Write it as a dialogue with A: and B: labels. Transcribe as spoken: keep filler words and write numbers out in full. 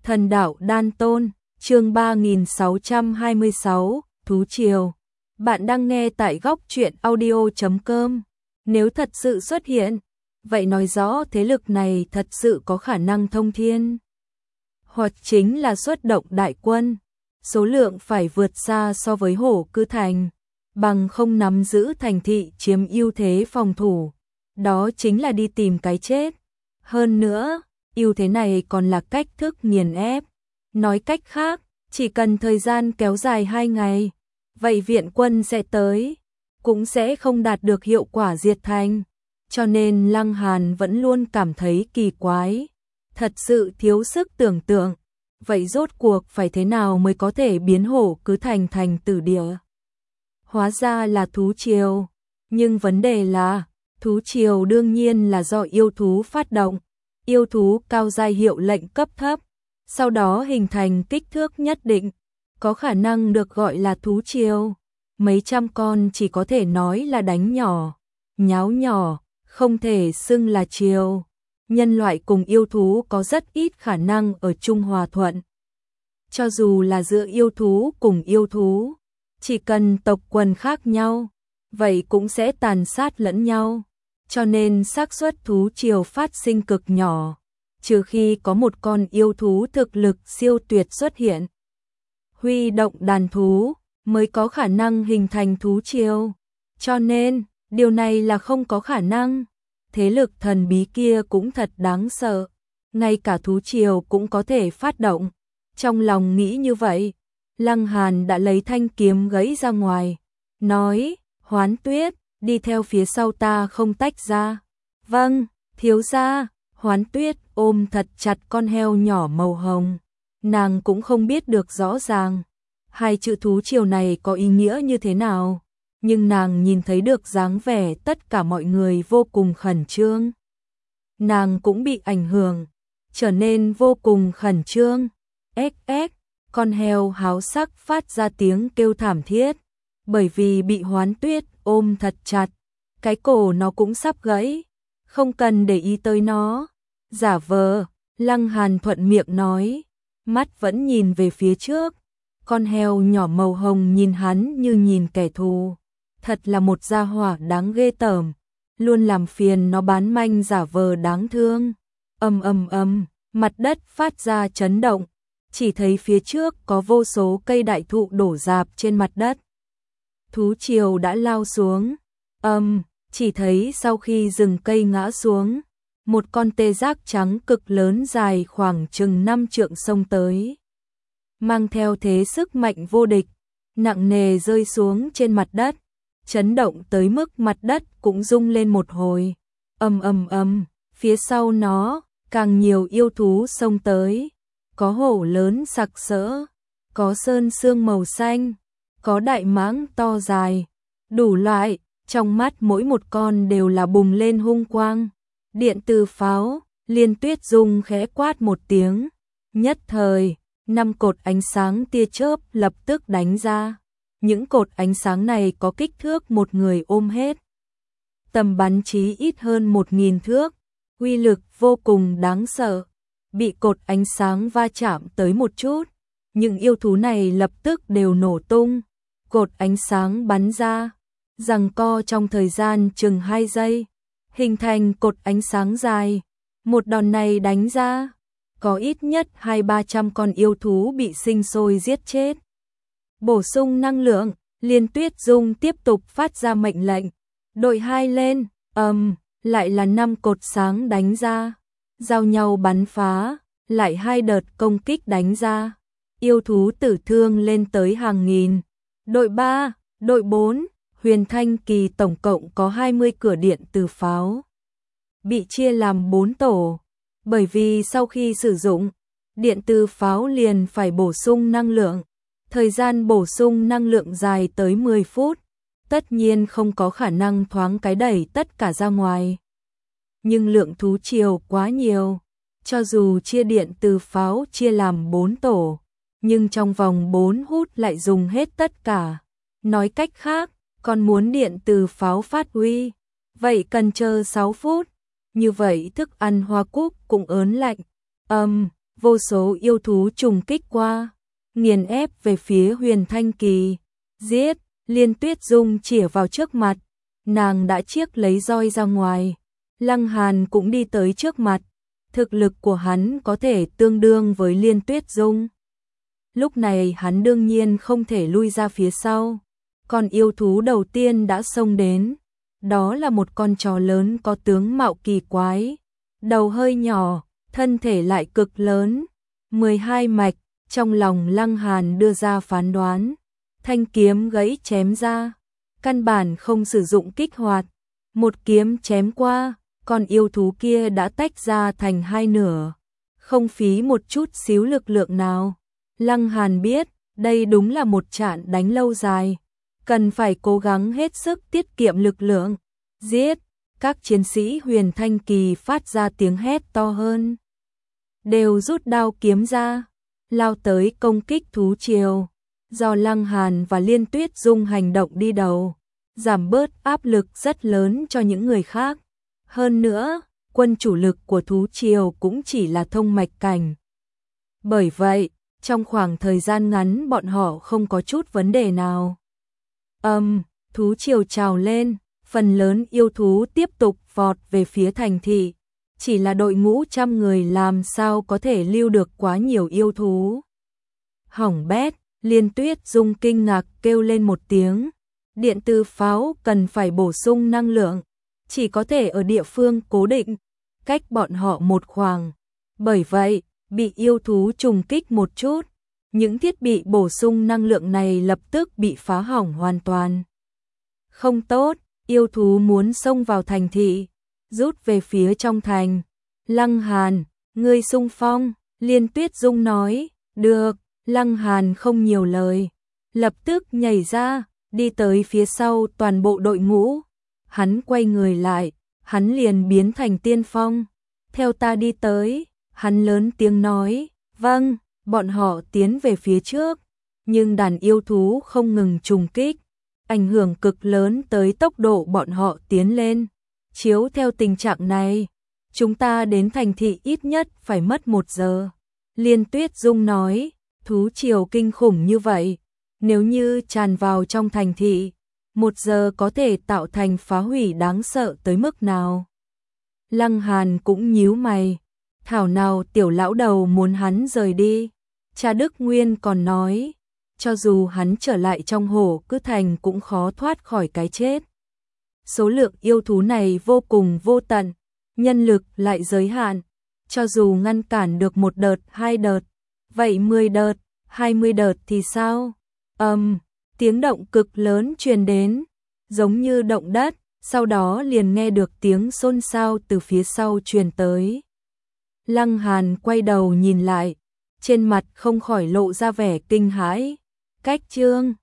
A: Thần đạo đan tôn, chương ba nghìn sáu trăm hai mươi sáu, Thú Triều. Bạn đang nghe tại góc truyện audio chấm com. Nếu thật sự xuất hiện, vậy nói rõ thế lực này thật sự có khả năng thông thiên. Hoặc chính là xuất động đại quân, số lượng phải vượt xa so với Hổ Cư Thành, bằng không nắm giữ thành thị chiếm ưu thế phòng thủ. Đó chính là đi tìm cái chết. Hơn nữa, ưu thế này còn là cách thức nghiền ép. Nói cách khác, chỉ cần thời gian kéo dài hai ngày, vậy viện quân sẽ tới, cũng sẽ không đạt được hiệu quả diệt thành. Cho nên Lăng Hàn vẫn luôn cảm thấy kỳ quái, thật sự thiếu sức tưởng tượng. Vậy rốt cuộc phải thế nào mới có thể biến Hổ Cư Thành thành tử địa? Hóa ra là thú triều, nhưng vấn đề là, thú triều đương nhiên là do yêu thú phát động. Yêu thú cao giai hiệu lệnh cấp thấp, sau đó hình thành kích thước nhất định, có khả năng được gọi là thú triều. Mấy trăm con chỉ có thể nói là đánh nhỏ, nháo nhỏ, không thể xưng là triều. Nhân loại cùng yêu thú có rất ít khả năng ở chung hòa thuận. Cho dù là giữa yêu thú cùng yêu thú, chỉ cần tộc quần khác nhau, vậy cũng sẽ tàn sát lẫn nhau. Cho nên xác suất thú triều phát sinh cực nhỏ, trừ khi có một con yêu thú thực lực siêu tuyệt xuất hiện. Huy động đàn thú mới có khả năng hình thành thú triều. Cho nên, điều này là không có khả năng. Thế lực thần bí kia cũng thật đáng sợ. Ngay cả thú triều cũng có thể phát động. Trong lòng nghĩ như vậy, Lăng Hàn đã lấy thanh kiếm gãy ra ngoài, nói, Hoán Tuyết, đi theo phía sau ta không tách ra. Vâng, thiếu gia. Hoán Tuyết ôm thật chặt con heo nhỏ màu hồng. Nàng cũng không biết được rõ ràng hai chữ thú triều này có ý nghĩa như thế nào, nhưng nàng nhìn thấy được dáng vẻ tất cả mọi người vô cùng khẩn trương. Nàng cũng bị ảnh hưởng, trở nên vô cùng khẩn trương. Ếch ếch, con heo háo sắc phát ra tiếng kêu thảm thiết, bởi vì bị Hoán Tuyết ôm thật chặt, cái cổ nó cũng sắp gãy. Không cần để ý tới nó. Giả vờ, Lăng Hàn thuận miệng nói, mắt vẫn nhìn về phía trước. Con heo nhỏ màu hồng nhìn hắn như nhìn kẻ thù, thật là một gia hỏa đáng ghê tởm, luôn làm phiền nó bán manh giả vờ đáng thương. Ầm ầm ầm, mặt đất phát ra chấn động, chỉ thấy phía trước có vô số cây đại thụ đổ rạp trên mặt đất. Thú triều đã lao xuống. Ầm, um, chỉ thấy sau khi rừng cây ngã xuống, một con tê giác trắng cực lớn dài khoảng chừng năm trượng xông tới, mang theo thế sức mạnh vô địch, nặng nề rơi xuống trên mặt đất, chấn động tới mức mặt đất cũng rung lên một hồi. Ầm ầm ầm, phía sau nó càng nhiều yêu thú xông tới, có hổ lớn sặc sỡ, có sơn xương màu xanh, có đại mãng to dài, đủ loại. Trong mắt mỗi một con đều là bùng lên hung quang. Điện từ pháo, Liên Tuyết Dung khẽ quát một tiếng. Nhất thời, năm cột ánh sáng tia chớp lập tức đánh ra. Những cột ánh sáng này có kích thước một người ôm hết. Tầm bắn chí ít hơn một nghìn thước, uy lực vô cùng đáng sợ. Bị cột ánh sáng va chạm tới một chút, những yêu thú này lập tức đều nổ tung. Cột ánh sáng bắn ra, giằng co trong thời gian chừng hai giây, hình thành cột ánh sáng dài. Một đòn này đánh ra, có ít nhất hai ba trăm con yêu thú bị sinh sôi giết chết. Bổ sung năng lượng, Liên Tuyết Dung tiếp tục phát ra mệnh lệnh. Đội hai lên, ầm, um, lại là năm cột sáng đánh ra, giao nhau bắn phá, lại hai đợt công kích đánh ra. Yêu thú tử thương lên tới hàng nghìn. Đội ba, đội bốn, Huyền Thanh Kỳ tổng cộng có hai mươi cửa điện từ pháo, bị chia làm bốn tổ, bởi vì sau khi sử dụng, điện từ pháo liền phải bổ sung năng lượng, thời gian bổ sung năng lượng dài tới mười phút, tất nhiên không có khả năng thoáng cái đẩy tất cả ra ngoài. Nhưng lượng thú triều quá nhiều, cho dù chia điện từ pháo chia làm bốn tổ, nhưng trong vòng bốn hút lại dùng hết tất cả. Nói cách khác, còn muốn điện từ pháo phát uy, vậy cần chờ sáu phút. Như vậy thức ăn Hoa Cúc cũng ớn lạnh. Ầm, um, vô số yêu thú trùng kích qua, nghiền ép về phía Huyền Thanh Kỳ. Giết, Liên Tuyết Dung chĩa vào trước mặt, nàng đã chiếc lấy roi ra ngoài. Lăng Hàn cũng đi tới trước mặt, thực lực của hắn có thể tương đương với Liên Tuyết Dung. Lúc này hắn đương nhiên không thể lui ra phía sau. Con yêu thú đầu tiên đã xông đến, đó là một con chó lớn có tướng mạo kỳ quái, đầu hơi nhỏ, thân thể lại cực lớn, mười hai mạch. Trong lòng Lăng Hàn đưa ra phán đoán, thanh kiếm gãy chém ra, căn bản không sử dụng kích hoạt, một kiếm chém qua, con yêu thú kia đã tách ra thành hai nửa, không phí một chút xíu lực lượng nào. Lăng Hàn biết, đây đúng là một trận đánh lâu dài, cần phải cố gắng hết sức tiết kiệm lực lượng. Giết, các chiến sĩ Huyền Thanh Kỳ phát ra tiếng hét to hơn, đều rút đao kiếm ra, lao tới công kích thú triều. Do Lăng Hàn và Liên Tuyết Dung hành động đi đầu, giảm bớt áp lực rất lớn cho những người khác. Hơn nữa, quân chủ lực của thú triều cũng chỉ là thông mạch cảnh. Bởi vậy, trong khoảng thời gian ngắn bọn họ không có chút vấn đề nào. Âm, um, thú triều trào lên, phần lớn yêu thú tiếp tục vọt về phía thành thị. Chỉ là đội ngũ trăm người làm sao có thể lưu được quá nhiều yêu thú. Hỏng bét, Liên Tuyết Dung kinh ngạc kêu lên một tiếng. Điện tử pháo cần phải bổ sung năng lượng, chỉ có thể ở địa phương cố định, cách bọn họ một khoảng. Bởi vậy, bị yêu thú trùng kích một chút, những thiết bị bổ sung năng lượng này lập tức bị phá hỏng hoàn toàn. Không tốt, yêu thú muốn xông vào thành thị, rút về phía trong thành. Lăng Hàn, ngươi xung phong, Liên Tuyết Dung nói. Được. Lăng Hàn không nhiều lời, lập tức nhảy ra, đi tới phía sau toàn bộ đội ngũ. Hắn quay người lại, hắn liền biến thành tiên phong. Theo ta đi tới, hắn lớn tiếng nói. Vâng, bọn họ tiến về phía trước, nhưng đàn yêu thú không ngừng trùng kích, ảnh hưởng cực lớn tới tốc độ bọn họ tiến lên. Chiếu theo tình trạng này, chúng ta đến thành thị ít nhất phải mất một giờ. Liên Tuyết Dung nói. Thú triều kinh khủng như vậy, nếu như tràn vào trong thành thị, một giờ có thể tạo thành phá hủy đáng sợ tới mức nào. Lăng Hàn cũng nhíu mày, thảo nào tiểu lão đầu muốn hắn rời đi. Cha Đức Nguyên còn nói, cho dù hắn trở lại trong Hổ Cứ Thành cũng khó thoát khỏi cái chết. Số lượng yêu thú này vô cùng vô tận, nhân lực lại giới hạn, cho dù ngăn cản được một đợt, hai đợt, vậy mười đợt, hai mươi đợt thì sao? Ầm, um, tiếng động cực lớn truyền đến, giống như động đất, sau đó liền nghe được tiếng xôn xao từ phía sau truyền tới. Lăng Hàn quay đầu nhìn lại, trên mặt không khỏi lộ ra vẻ kinh hãi. Cách chương